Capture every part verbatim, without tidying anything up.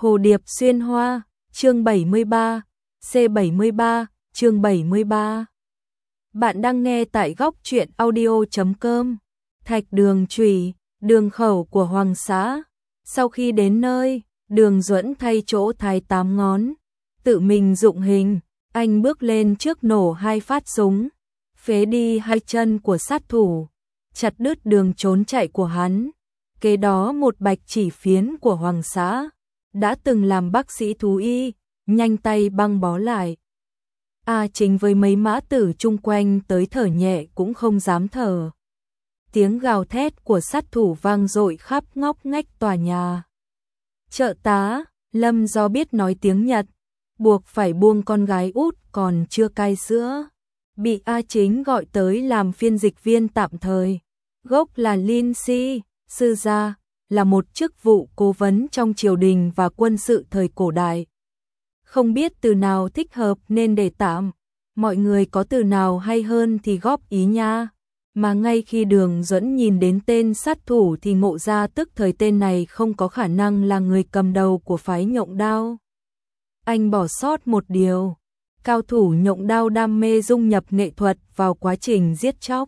Hồ điệp xuyên hoa, chương bảy mươi ba, C bảy mươi ba, chương bảy mươi ba. Bạn đang nghe tại góc truyện audio chấm com. Thạch Đường Chùy, đường khẩu của Hoàng Xã. Sau khi đến nơi, Đường Duẫn thay chỗ thái tám ngón, tự mình dụng hình, anh bước lên trước nổ hai phát súng, phế đi hai chân của sát thủ, chặt đứt đường trốn chạy của hắn. Kế đó một bạch chỉ phiến của Hoàng Xã, đã từng làm bác sĩ thú y, nhanh tay băng bó lại. A Chính với mấy mã tử chung quanh tới thở nhẹ cũng không dám thở. Tiếng gào thét của sát thủ vang dội khắp ngóc ngách tòa nhà. Trợ tá, Lâm do biết nói tiếng Nhật, buộc phải buông con gái út còn chưa cai sữa, bị A Chính gọi tới làm phiên dịch viên tạm thời. Gốc là Lin Si, sư gia, là một chức vụ cố vấn trong triều đình và quân sự thời cổ đại. Không biết từ nào thích hợp nên để tạm, mọi người có từ nào hay hơn thì góp ý nha. Mà ngay khi Đường Duẫn nhìn đến tên sát thủ thì ngộ ra tức thời tên này không có khả năng là người cầm đầu của phái Nhộng Đao. Anh bỏ sót một điều, cao thủ Nhộng Đao đam mê dung nhập nghệ thuật vào quá trình giết chóc.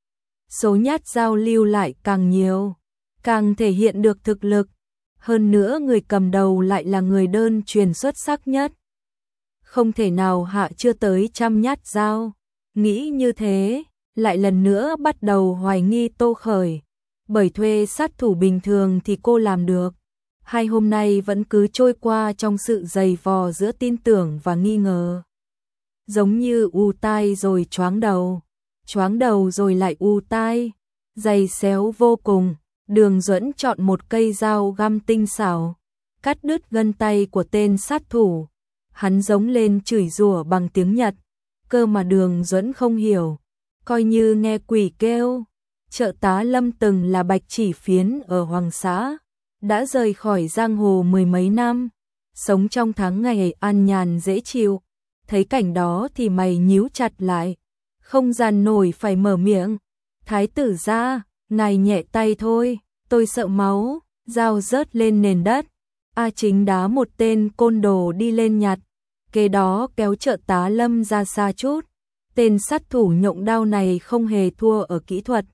Số nhát dao lưu lại càng nhiều, càng thể hiện được thực lực. Hơn nữa người cầm đầu lại là người đơn truyền xuất sắc nhất. Không thể nào hạ chưa tới trăm nhát dao. Nghĩ như thế, lại lần nữa bắt đầu hoài nghi Tô Khởi. Bởi thuê sát thủ bình thường thì cô làm được. Hai hôm nay vẫn cứ trôi qua trong sự dày vò giữa tin tưởng và nghi ngờ. Giống như u tai rồi choáng đầu, choáng đầu rồi lại u tai, dày xéo vô cùng. Đường Duẫn chọn một cây dao găm tinh xảo, cắt đứt gân tay của tên sát thủ. Hắn giống lên chửi rủa bằng tiếng Nhật, cơ mà Đường Duẫn không hiểu, coi như nghe quỷ kêu. Trợ tá Lâm từng là bạch chỉ phiến ở Hoàng Xã, đã rời khỏi giang hồ mười mấy năm, sống trong tháng ngày an nhàn dễ chịu. Thấy cảnh đó thì mày nhíu chặt lại, không dằn nổi phải mở miệng. Thái tử gia, ngài nhẹ tay thôi, tôi sợ máu. Dao rớt lên nền đất, A Chính đá một tên côn đồ đi lên nhặt, kế đó kéo trợ tá Lâm ra xa chút. Tên sát thủ Nhộng Đao này không hề thua ở kỹ thuật,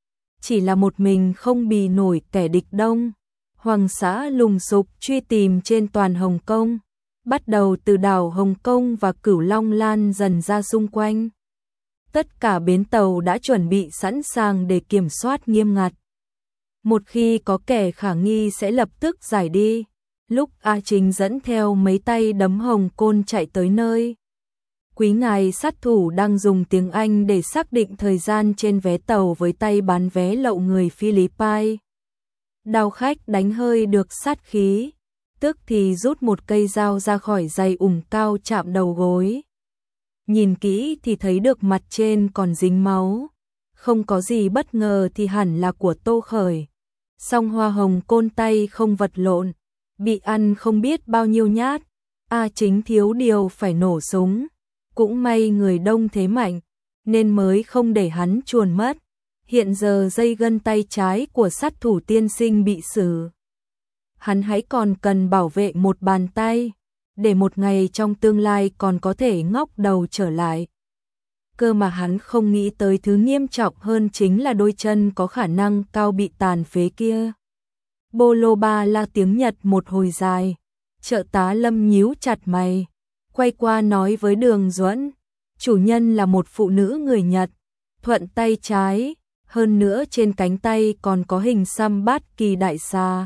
chỉ là một mình không bì nổi kẻ địch đông. Hoàng Xã lùng sục truy tìm trên toàn Hồng Kông, bắt đầu từ đảo Hồng Kông và Cửu Long lan dần ra xung quanh. Tất cả bến tàu đã chuẩn bị sẵn sàng để kiểm soát nghiêm ngặt. Một khi có kẻ khả nghi sẽ lập tức giải đi. Lúc A Chính dẫn theo mấy tay đấm hồng côn chạy tới nơi, quý ngài sát thủ đang dùng tiếng Anh để xác định thời gian trên vé tàu với tay bán vé lậu người Philippines. Đao khách đánh hơi được sát khí, tức thì rút một cây dao ra khỏi giày ủng cao chạm đầu gối. Nhìn kỹ thì thấy được mặt trên còn dính máu, không có gì bất ngờ thì hẳn là của Tô Khởi. Song hoa hồng côn tay không vật lộn, bị ăn không biết bao nhiêu nhát. A Chính thiếu điều phải nổ súng, cũng may người đông thế mạnh nên mới không để hắn chuồn mất. Hiện giờ dây gân tay trái của sát thủ tiên sinh bị xử, hắn hãy còn cần bảo vệ một bàn tay, để một ngày trong tương lai còn có thể ngóc đầu trở lại. Cơ mà hắn không nghĩ tới thứ nghiêm trọng hơn chính là đôi chân có khả năng cao bị tàn phế kia. Bô lô ba la tiếng Nhật một hồi dài, trợ tá Lâm nhíu chặt mày, quay qua nói với Đường Duẫn, chủ nhân là một phụ nữ người Nhật, thuận tay trái, hơn nữa trên cánh tay còn có hình xăm bát kỳ đại xà.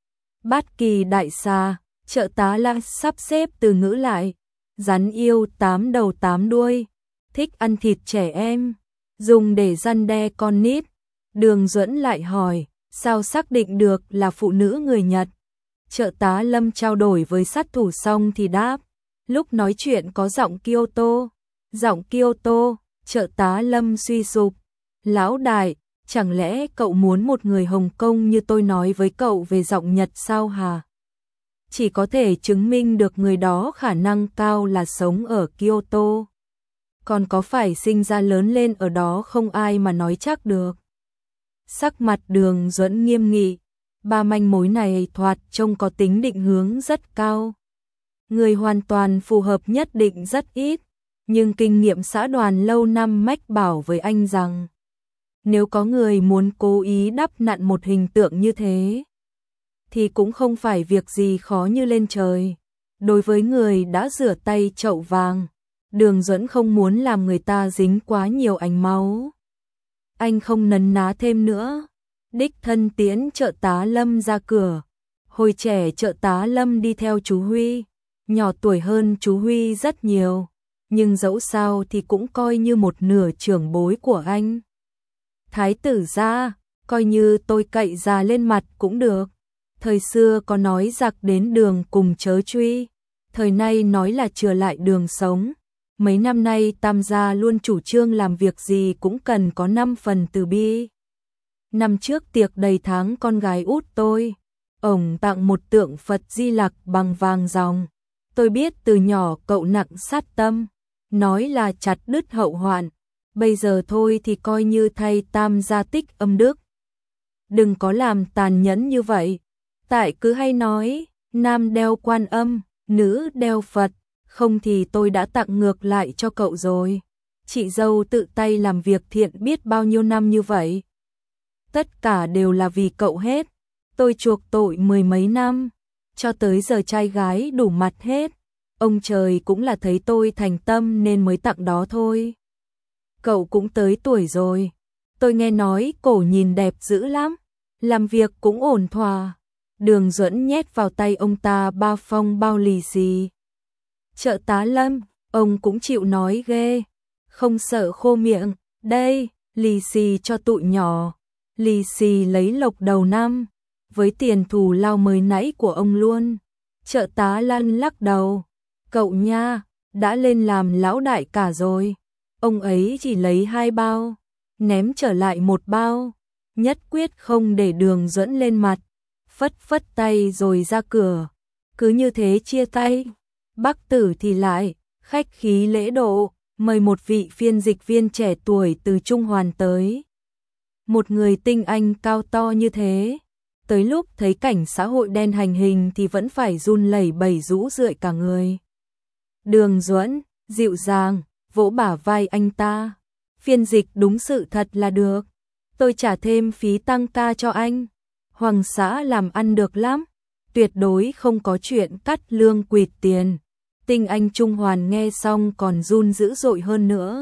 Bát kỳ đại xà, trợ tá La sắp xếp từ ngữ lại, rắn yêu tám đầu tám đuôi, thích ăn thịt trẻ em, dùng để răn đe con nít. Đường Duẫn lại hỏi, sao xác định được là phụ nữ người Nhật? Trợ tá Lâm trao đổi với sát thủ xong thì đáp, lúc nói chuyện có giọng Kyoto. Giọng Kyoto, trợ tá Lâm suy sụp, lão đại, chẳng lẽ cậu muốn một người Hồng Kông như tôi nói với cậu về giọng Nhật sao hả? Chỉ có thể chứng minh được người đó khả năng cao là sống ở Kyoto, còn có phải sinh ra lớn lên ở đó không ai mà nói chắc được. Sắc mặt Đường Duẫn nghiêm nghị, Ba manh mối này thoạt trông có tính định hướng rất cao. Người hoàn toàn phù hợp nhất định rất ít, nhưng kinh nghiệm xã đoàn lâu năm mách bảo với anh rằng nếu có người muốn cố ý đắp nặn một hình tượng như thế thì cũng không phải việc gì khó như lên trời. Đối với người đã rửa tay chậu vàng, Đường Duẫn không muốn làm người ta dính quá nhiều ánh máu. Anh không nấn ná thêm nữa, đích thân tiễn trợ tá Lâm ra cửa. Hồi trẻ trợ tá Lâm đi theo chú Huy, nhỏ tuổi hơn chú Huy rất nhiều, nhưng dẫu sao thì cũng coi như một nửa trưởng bối của anh. Thái tử gia, coi như tôi cậy già lên mặt cũng được. Thời xưa có nói giặc đến đường cùng chớ truy, thời nay nói là chừa lại đường sống. Mấy năm nay Tam gia luôn chủ trương làm việc gì cũng cần có năm phần từ bi. Năm trước tiệc đầy tháng con gái út tôi, ổng tặng một tượng Phật Di Lặc bằng vàng ròng. Tôi biết từ nhỏ cậu nặng sát tâm, nói là chặt đứt hậu hoạn. Bây giờ thôi thì coi như thay Tam gia tích âm đức. Đừng có làm tàn nhẫn như vậy. Tại cứ hay nói, nam đeo Quan Âm, nữ đeo Phật, không thì tôi đã tặng ngược lại cho cậu rồi. Chị dâu tự tay làm việc thiện biết bao nhiêu năm như vậy. Tất cả đều là vì cậu hết. Tôi chuộc tội mười mấy năm, cho tới giờ trai gái đủ mặt hết. Ông trời cũng là thấy tôi thành tâm nên mới tặng đó thôi. Cậu cũng tới tuổi rồi. Tôi nghe nói cổ nhìn đẹp dữ lắm, làm việc cũng ổn thỏa. Đường Duẫn nhét vào tay ông ta ba phong bao lì xì. Trợ tá Lâm, ông cũng chịu nói ghê, không sợ khô miệng. Đây, lì xì cho tụi nhỏ, lì xì lấy lộc đầu năm, với tiền thù lao mới nãy của ông luôn. Trợ tá Lân lắc đầu, cậu nha, đã lên làm lão đại cả rồi. Ông ấy chỉ lấy hai bao, ném trở lại một bao, nhất quyết không để Đường Duẫn lên mặt, phất phất tay rồi ra cửa. Cứ như thế chia tay. Bắc Tử thì lại khách khí lễ độ, mời một vị phiên dịch viên trẻ tuổi từ Trung Hoàn tới. Một người tinh anh cao to như thế, tới lúc thấy cảnh xã hội đen hành hình thì vẫn phải run lẩy bẩy rũ rượi cả người. Đường Duẫn dịu dàng vỗ bả vai anh ta, phiên dịch đúng sự thật là được, tôi trả thêm phí tăng ca cho anh. Hoàng xã làm ăn được lắm, tuyệt đối không có chuyện cắt lương quỵt tiền. Tinh anh Trung Hoàn nghe xong còn run dữ dội hơn nữa.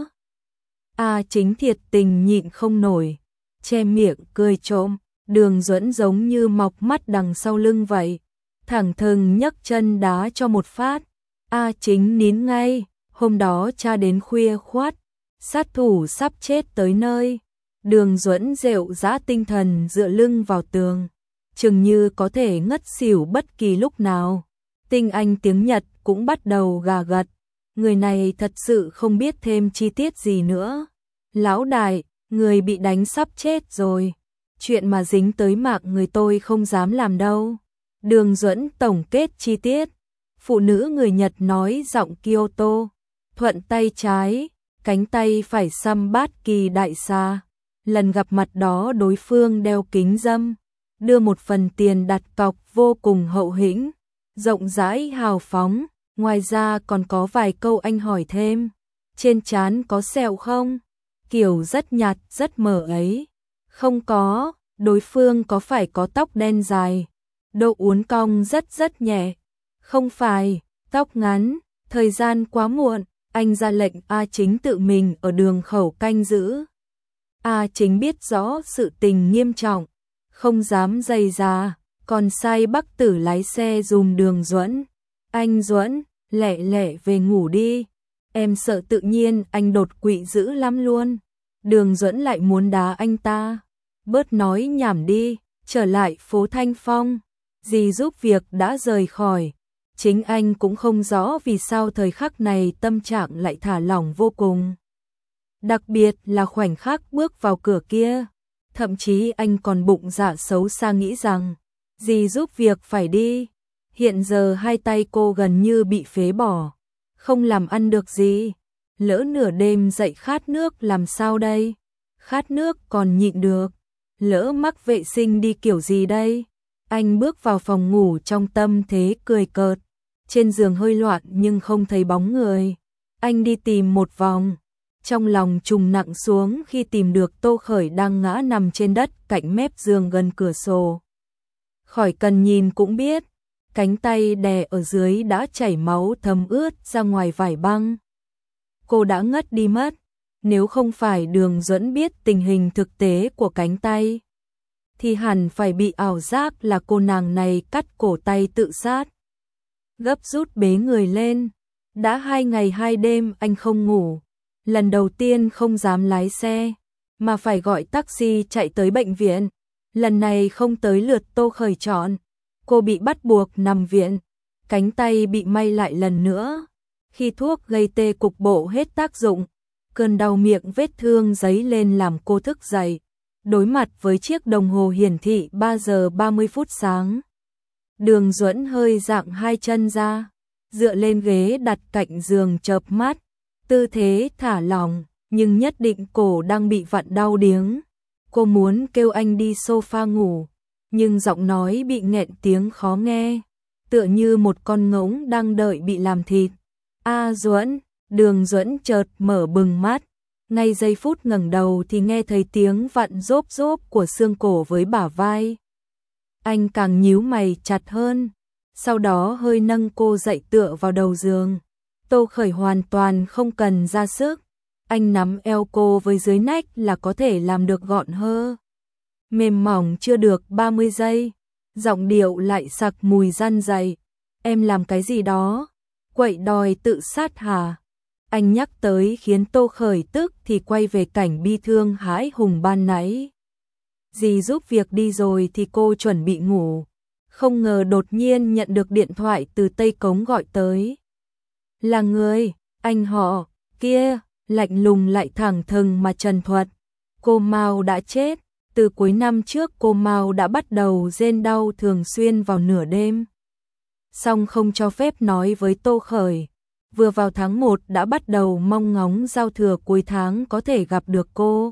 A Chính thiệt tình nhịn không nổi, che miệng cười trộm. Đường Duẫn giống như mọc mắt đằng sau lưng vậy, thẳng thừng nhấc chân đá cho một phát. A Chính nín ngay. Hôm đó cha đến khuya khoắt, sát thủ sắp chết tới nơi. Đường Duẫn rệu rã tinh thần dựa lưng vào tường, chừng như có thể ngất xỉu bất kỳ lúc nào. Tinh anh tiếng Nhật cũng bắt đầu gà gật, người này thật sự không biết thêm chi tiết gì nữa. Lão đại, người bị đánh sắp chết rồi, chuyện mà dính tới mạng người tôi không dám làm đâu. Đường Duẫn tổng kết chi tiết, phụ nữ người Nhật nói giọng Kyoto, thuận tay trái, cánh tay phải xăm bát kỳ đại xa. Lần gặp mặt đó đối phương đeo kính râm, đưa một phần tiền đặt cọc vô cùng hậu hĩnh, rộng rãi hào phóng. Ngoài ra còn có vài câu anh hỏi thêm, trên trán có sẹo không? Kiểu rất nhạt rất mờ ấy. Không có. Đối phương có phải có tóc đen dài, độ uốn cong rất rất nhẹ? Không phải. Tóc ngắn. Thời gian quá muộn, anh ra lệnh A Chính tự mình ở đường khẩu canh giữ. A Chính biết rõ sự tình nghiêm trọng, không dám dày dà, còn sai Bắc Tử lái xe dùm Đường Duẫn. Anh Duẫn, lẹ lẹ về ngủ đi, em sợ tự nhiên anh đột quỵ dữ lắm luôn. Đường Duẫn lại muốn đá anh ta. Bớt nói nhảm đi, trở lại phố Thanh Phong. Dì giúp việc đã rời khỏi. Chính anh cũng không rõ vì sao thời khắc này tâm trạng lại thả lỏng vô cùng. Đặc biệt là khoảnh khắc bước vào cửa kia. Thậm chí anh còn bụng dạ xấu xa nghĩ rằng dì giúp việc phải đi. Hiện giờ hai tay cô gần như bị phế bỏ, không làm ăn được gì. Lỡ nửa đêm dậy khát nước làm sao đây? Khát nước còn nhịn được, lỡ mắc vệ sinh đi kiểu gì đây? Anh bước vào phòng ngủ trong tâm thế cười cợt, trên giường hơi loạn nhưng không thấy bóng người. Anh đi tìm một vòng, trong lòng trùng nặng xuống khi tìm được Tô Khởi đang ngã nằm trên đất cạnh mép giường gần cửa sổ. Khỏi cần nhìn cũng biết, cánh tay đè ở dưới đã chảy máu thấm ướt ra ngoài vải băng. Cô đã ngất đi mất, nếu không phải Đường Duẫn biết tình hình thực tế của cánh tay, thì hẳn phải bị ảo giác là cô nàng này cắt cổ tay tự sát. Gấp rút bế người lên, đã hai ngày hai đêm anh không ngủ, lần đầu tiên không dám lái xe, mà phải gọi taxi chạy tới bệnh viện. Lần này không tới lượt Tô Khởi chọn, cô bị bắt buộc nằm viện, cánh tay bị may lại lần nữa. Khi thuốc gây tê cục bộ hết tác dụng, cơn đau miệng vết thương dấy lên làm cô thức dậy, đối mặt với chiếc đồng hồ hiển thị ba giờ ba mươi phút sáng. Đường Duẫn hơi dạng hai chân ra, dựa lên ghế đặt cạnh giường chợp mắt, tư thế thả lỏng, nhưng nhất định cổ đang bị vặn đau điếng. Cô muốn kêu anh đi sofa ngủ, nhưng giọng nói bị nghẹn tiếng khó nghe, tựa như một con ngỗng đang đợi bị làm thịt. A Duẫn, Đường Duẫn chợt mở bừng mắt, ngay giây phút ngẩng đầu thì nghe thấy tiếng vặn rốp rốp của xương cổ với bả vai. Anh càng nhíu mày chặt hơn, sau đó hơi nâng cô dậy tựa vào đầu giường. Tô Khởi hoàn toàn không cần ra sức, anh nắm eo cô với dưới nách là có thể làm được gọn hơ. Mềm mỏng chưa được ba mươi giây, giọng điệu lại sặc mùi răn dày. Em làm cái gì đó? Quậy đòi tự sát hả? Anh nhắc tới khiến Tô Khởi tức thì quay về cảnh bi thương hãi hùng ban nãy. Dì giúp việc đi rồi thì cô chuẩn bị ngủ, không ngờ đột nhiên nhận được điện thoại từ Tây Cống gọi tới. Là người, anh họ, kia, lạnh lùng lại thẳng thừng mà trần thuật. Cô Mao đã chết, từ cuối năm trước cô Mao đã bắt đầu rên đau thường xuyên vào nửa đêm. Song không cho phép nói với Tô Khởi, vừa vào tháng một đã bắt đầu mong ngóng giao thừa cuối tháng có thể gặp được cô.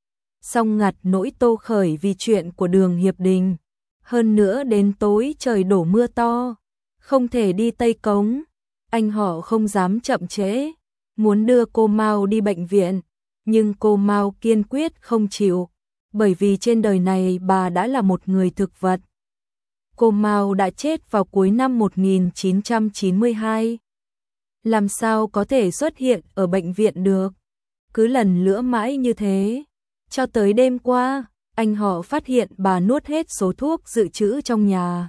Song ngặt nỗi Tô Khởi vì chuyện của Đường Hiệp Đình, hơn nữa đến tối trời đổ mưa to, không thể đi Tây Cống, anh họ không dám chậm trễ, muốn đưa cô Mao đi bệnh viện, nhưng cô Mao kiên quyết không chịu, bởi vì trên đời này bà đã là một người thực vật. Cô Mao đã chết vào cuối năm một nghìn chín trăm chín mươi hai. Làm sao có thể xuất hiện ở bệnh viện được? Cứ lần lữa mãi như thế. Cho tới đêm qua, anh họ phát hiện bà nuốt hết số thuốc dự trữ trong nhà.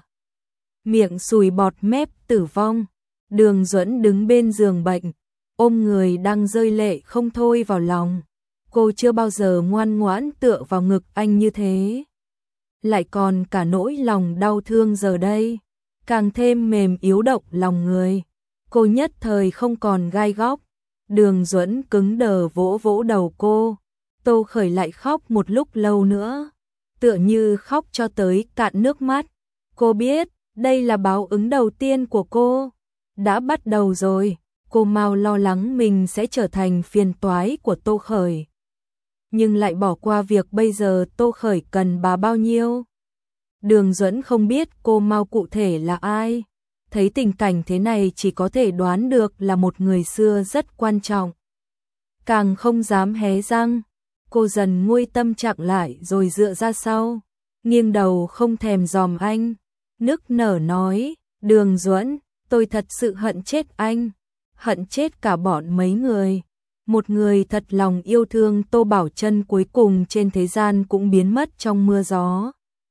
Miệng sùi bọt mép tử vong. Đường Duẫn đứng bên giường bệnh, ôm người đang rơi lệ không thôi vào lòng. Cô chưa bao giờ ngoan ngoãn tựa vào ngực anh như thế. Lại còn cả nỗi lòng đau thương giờ đây, càng thêm mềm yếu động lòng người. Cô nhất thời không còn gai góc. Đường Duẫn cứng đờ vỗ vỗ đầu cô. Tô Khởi lại khóc một lúc lâu nữa, tựa như khóc cho tới cạn nước mắt. Cô biết, đây là báo ứng đầu tiên của cô. Đã bắt đầu rồi, cô Mao lo lắng mình sẽ trở thành phiền toái của Tô Khởi. Nhưng lại bỏ qua việc bây giờ Tô Khởi cần bà bao nhiêu. Đường Duẫn không biết cô Mao cụ thể là ai. Thấy tình cảnh thế này chỉ có thể đoán được là một người xưa rất quan trọng. Càng không dám hé răng, cô dần nguôi tâm trạng lại rồi dựa ra sau, nghiêng đầu không thèm dòm anh, nức nở nói, Đường Duẫn, tôi thật sự hận chết anh, hận chết cả bọn mấy người. Một người thật lòng yêu thương Tô Bảo Trân cuối cùng trên thế gian cũng biến mất trong mưa gió.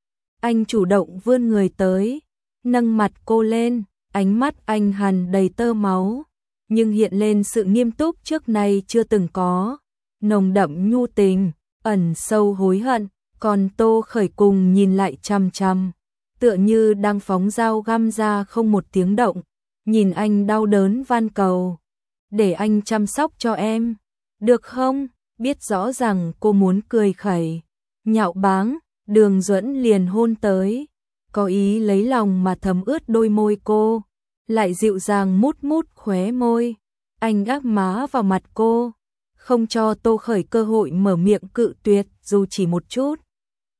Anh chủ động vươn người tới, nâng mặt cô lên, ánh mắt anh hằn đầy tơ máu, nhưng hiện lên sự nghiêm túc trước nay chưa từng có, nồng đậm nhu tình, ẩn sâu hối hận, còn Tô Khởi cùng nhìn lại chăm chăm, tựa như đang phóng dao găm ra không một tiếng động, nhìn anh đau đớn van cầu, để anh chăm sóc cho em, được không? Biết rõ rằng cô muốn cười khẩy, nhạo báng, Đường Duẫn liền hôn tới, có ý lấy lòng mà thấm ướt đôi môi cô, lại dịu dàng mút mút khóe môi, anh gác má vào mặt cô, không cho Tô Khởi cơ hội mở miệng cự tuyệt dù chỉ một chút.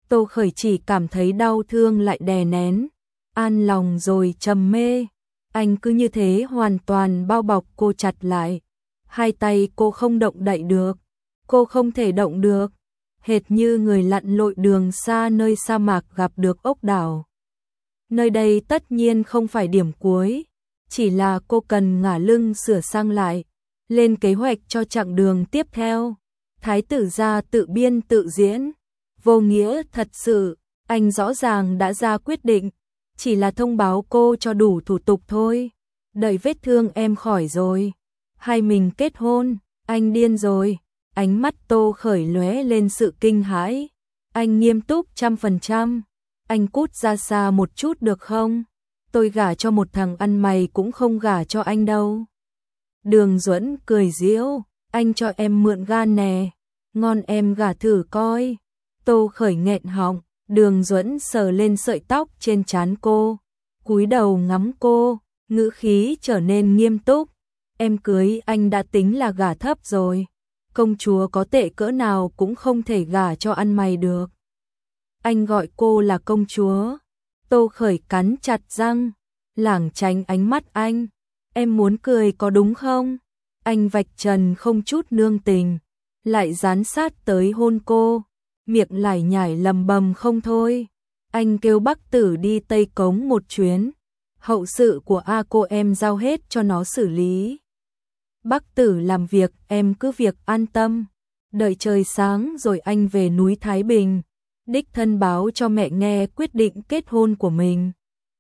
Tô Khởi chỉ cảm thấy đau thương lại đè nén, an lòng rồi trầm mê. Anh cứ như thế hoàn toàn bao bọc cô chặt lại. Hai tay cô không động đậy được, cô không thể động được, hệt như người lặn lội đường xa nơi sa mạc gặp được ốc đảo. Nơi đây tất nhiên không phải điểm cuối, chỉ là cô cần ngả lưng sửa sang lại, lên kế hoạch cho chặng đường tiếp theo. Thái tử gia tự biên tự diễn, vô nghĩa thật sự, anh rõ ràng đã ra quyết định, chỉ là thông báo cô cho đủ thủ tục thôi. Đợi vết thương em khỏi rồi, hai mình kết hôn, anh điên rồi. Ánh mắt Tô Khởi lóe lên sự kinh hãi. Anh nghiêm túc trăm phần trăm. Anh cút ra xa một chút được không? Tôi gả cho một thằng ăn mày cũng không gả cho anh đâu. Đường Duẫn cười giễu, anh cho em mượn gan nè, ngon em gả thử coi. Tô Khởi nghẹn họng, Đường Duẫn sờ lên sợi tóc trên trán cô, cúi đầu ngắm cô, ngữ khí trở nên nghiêm túc. Em cưới anh đã tính là gả thấp rồi, công chúa có tệ cỡ nào cũng không thể gả cho ăn mày được. Anh gọi cô là công chúa. Tô Khởi cắn chặt răng, lảng tránh ánh mắt anh. Em muốn cười có đúng không? Anh vạch trần không chút nương tình, lại dán sát tới hôn cô, miệng lải nhải lầm bầm không thôi. Anh kêu Bắc Tử đi Tây Cống một chuyến, hậu sự của A cô em giao hết cho nó xử lý. Bắc Tử làm việc, em cứ việc an tâm. Đợi trời sáng rồi anh về núi Thái Bình, đích thân báo cho mẹ nghe quyết định kết hôn của mình.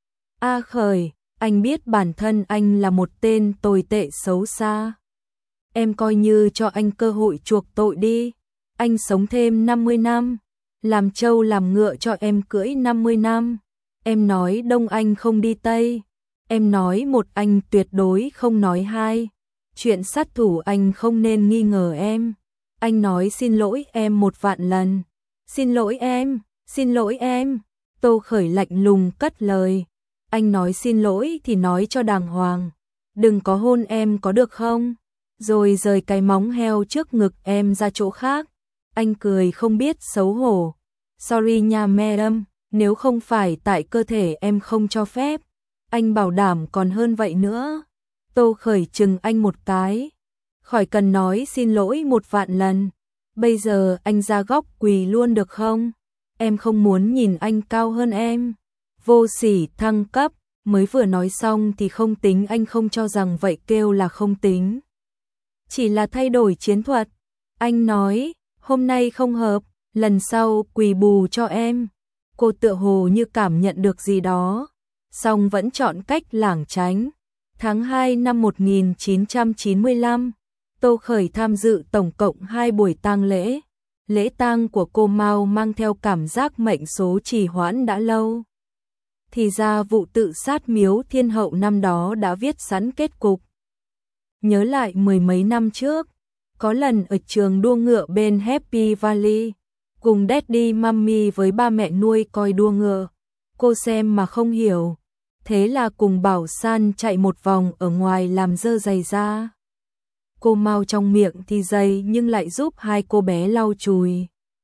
A Khởi, anh biết bản thân anh là một tên tồi tệ xấu xa. Em coi như cho anh cơ hội chuộc tội đi. Anh sống thêm năm mươi năm, làm trâu làm ngựa cho em cưỡi năm mươi năm. Em nói Đông anh không đi Tây, em nói một anh tuyệt đối không nói hai. Chuyện sát thủ anh không nên nghi ngờ em. Anh nói xin lỗi em một vạn lần. Xin lỗi em, xin lỗi em. Tô Khởi lạnh lùng cất lời. Anh nói xin lỗi thì nói cho đàng hoàng. Đừng có hôn em có được không? Rồi rời cái móng heo trước ngực em ra chỗ khác. Anh cười không biết xấu hổ. Sorry nha madam, nếu không phải tại cơ thể em không cho phép, anh bảo đảm còn hơn vậy nữa. Tô Khởi chừng anh một cái. Khỏi cần nói xin lỗi một vạn lần. Bây giờ anh ra góc quỳ luôn được không? Em không muốn nhìn anh cao hơn em. Vô sỉ thăng cấp, mới vừa nói xong thì không tính, anh không cho rằng vậy kêu là không tính. Chỉ là thay đổi chiến thuật. Anh nói, hôm nay không hợp, lần sau quỳ bù cho em. Cô tựa hồ như cảm nhận được gì đó, song vẫn chọn cách lảng tránh. Tháng hai năm một nghìn chín trăm chín mươi lăm, Tô Khởi tham dự tổng cộng hai buổi tang lễ. Lễ tang của cô Mao mang theo cảm giác mệnh số trì hoãn đã lâu. Thì ra vụ tự sát Miếu Thiên Hậu năm đó đã viết sẵn kết cục. Nhớ lại mười mấy năm trước, có lần ở trường đua ngựa bên Happy Valley, cùng Daddy Mummy với ba mẹ nuôi coi đua ngựa. Cô xem mà không hiểu, thế là cùng Bảo San chạy một vòng ở ngoài làm dơ giày ra. Cô Mao trong miệng thì giày nhưng lại giúp hai cô bé lau chùi.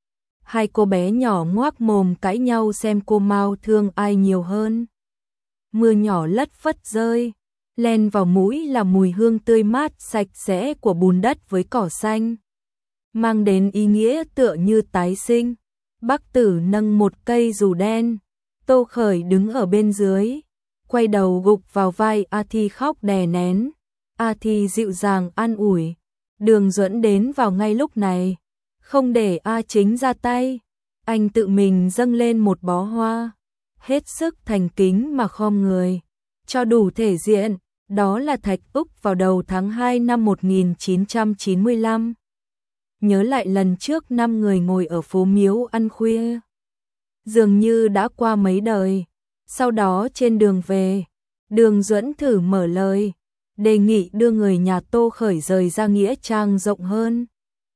Hai cô bé nhỏ ngoác mồm cãi nhau xem cô Mao thương ai nhiều hơn. Mưa nhỏ lất phất rơi, len vào mũi là mùi hương tươi mát sạch sẽ của bùn đất với cỏ xanh, mang đến ý nghĩa tựa như tái sinh. Bắc Tử nâng một cây dù đen, Tô Khởi đứng ở bên dưới, quay đầu gục vào vai A Thi khóc đè nén. A Thi dịu dàng an ủi. Đường Duẫn đến vào ngay lúc này, không để A Chính ra tay, anh tự mình dâng lên một bó hoa, hết sức thành kính mà khom người, cho đủ thể diện. Đó là thạch úc vào đầu tháng hai năm một nghìn chín trăm chín mươi lăm. Nhớ lại lần trước năm người ngồi ở phố Miếu ăn khuya, dường như đã qua mấy đời. Sau đó trên đường về, Đường Duẫn thử mở lời, đề nghị đưa người nhà Tô Khởi rời ra nghĩa trang rộng hơn.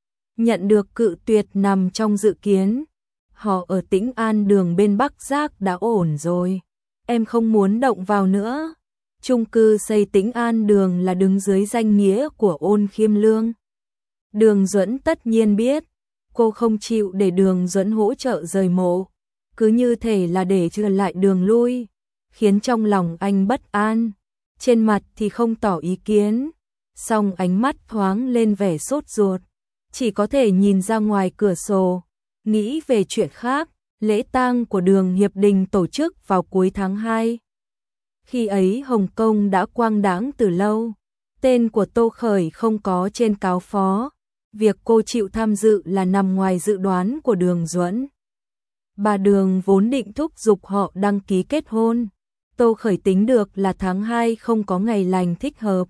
Nhận được cự tuyệt nằm trong dự kiến. Họ ở Tĩnh An đường bên Bắc Giác đã ổn rồi, em không muốn động vào nữa. Chung cư xây Tĩnh An đường là đứng dưới danh nghĩa của Ôn Khiêm Lương. Đường Duẫn tất nhiên biết, cô không chịu để Đường Duẫn hỗ trợ rời mộ, cứ như thể là để trở lại đường lui, khiến trong lòng anh bất an, trên mặt thì không tỏ ý kiến, song ánh mắt thoáng lên vẻ sốt ruột, chỉ có thể nhìn ra ngoài cửa sổ, nghĩ về chuyện khác, lễ tang của Đường Hiệp Đình tổ chức vào cuối tháng hai. Khi ấy Hồng Kông đã quang đãng từ lâu, tên của Tô Khởi không có trên cáo phó, việc cô chịu tham dự là nằm ngoài dự đoán của Đường Duẫn. Bà Đường vốn định thúc giục họ đăng ký kết hôn, Tô Khởi tính được là tháng hai không có ngày lành thích hợp.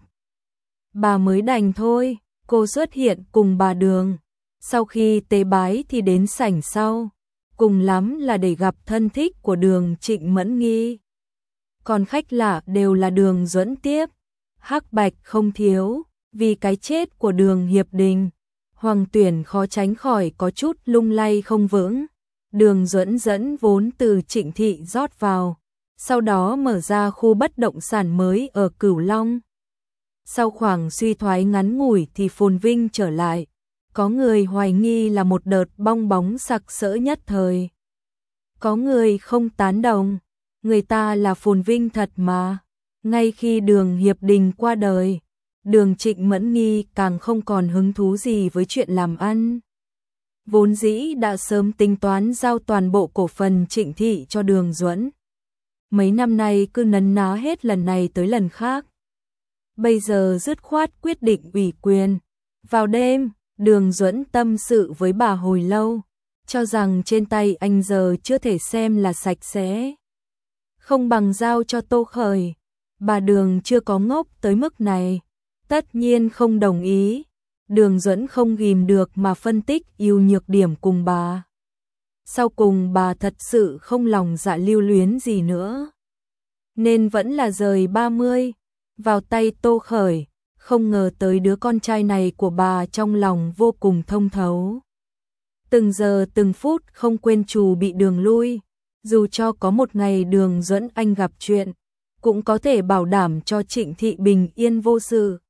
Bà mới đành thôi, cô xuất hiện cùng bà Đường, sau khi tế bái thì đến sảnh sau, cùng lắm là để gặp thân thích của Đường Trịnh Mẫn Nghi. Còn khách lạ đều là Đường Duẫn tiếp, hắc bạch không thiếu, vì cái chết của Đường Hiệp Đình, Hoàng Tuyển khó tránh khỏi có chút lung lay không vững. Đường Duẫn dẫn vốn từ Trịnh thị rót vào, sau đó mở ra khu bất động sản mới ở Cửu Long. Sau khoảng suy thoái ngắn ngủi thì phồn vinh trở lại, có người hoài nghi là một đợt bong bóng sặc sỡ nhất thời. Có người không tán đồng, người ta là phồn vinh thật mà. Ngay khi Đường Hiệp Đình qua đời, Đường Trịnh Mẫn Nghi càng không còn hứng thú gì với chuyện làm ăn. Vốn dĩ đã sớm tính toán giao toàn bộ cổ phần Trịnh thị cho Đường Duẫn. Mấy năm nay cứ nấn ná hết lần này tới lần khác. Bây giờ dứt khoát quyết định ủy quyền. Vào đêm, Đường Duẫn tâm sự với bà hồi lâu, cho rằng trên tay anh giờ chưa thể xem là sạch sẽ. Không bằng giao cho Tô Khởi. Bà Đường chưa có ngốc tới mức này, tất nhiên không đồng ý. Đường Duẫn không ghìm được mà phân tích ưu nhược điểm cùng bà. Sau cùng bà thật sự không lòng dạ lưu luyến gì nữa, nên vẫn là rời ba mươi, vào tay Tô Khởi, không ngờ tới đứa con trai này của bà trong lòng vô cùng thông thấu. Từng giờ từng phút không quên trù bị Đường lui, dù cho có một ngày Đường Duẫn anh gặp chuyện, cũng có thể bảo đảm cho Trịnh thị bình yên vô sự.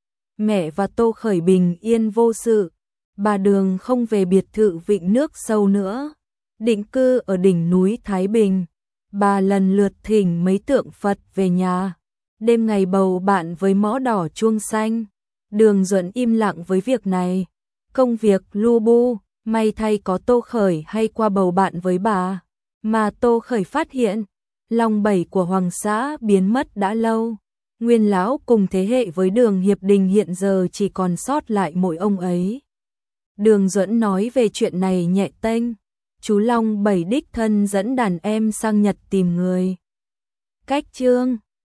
Mẹ và Tô Khởi bình yên vô sự, bà Đường không về biệt thự Vịnh Nước Sâu nữa, định cư ở đỉnh núi Thái Bình. Bà lần lượt thỉnh mấy tượng Phật về nhà, đêm ngày bầu bạn với mõ đỏ chuông xanh. Đường Duẫn im lặng với việc này, công việc lu bu, may thay có Tô Khởi hay qua bầu bạn với bà, mà Tô Khởi phát hiện, lòng bẩy của Hoàng xã biến mất đã lâu. Nguyên lão cùng thế hệ với Đường Hiệp Đình hiện giờ chỉ còn sót lại mỗi ông ấy. Đường Duẫn nói về chuyện này nhẹ tênh, chú Long Bảy đích thân dẫn đàn em sang Nhật tìm người. Cách chương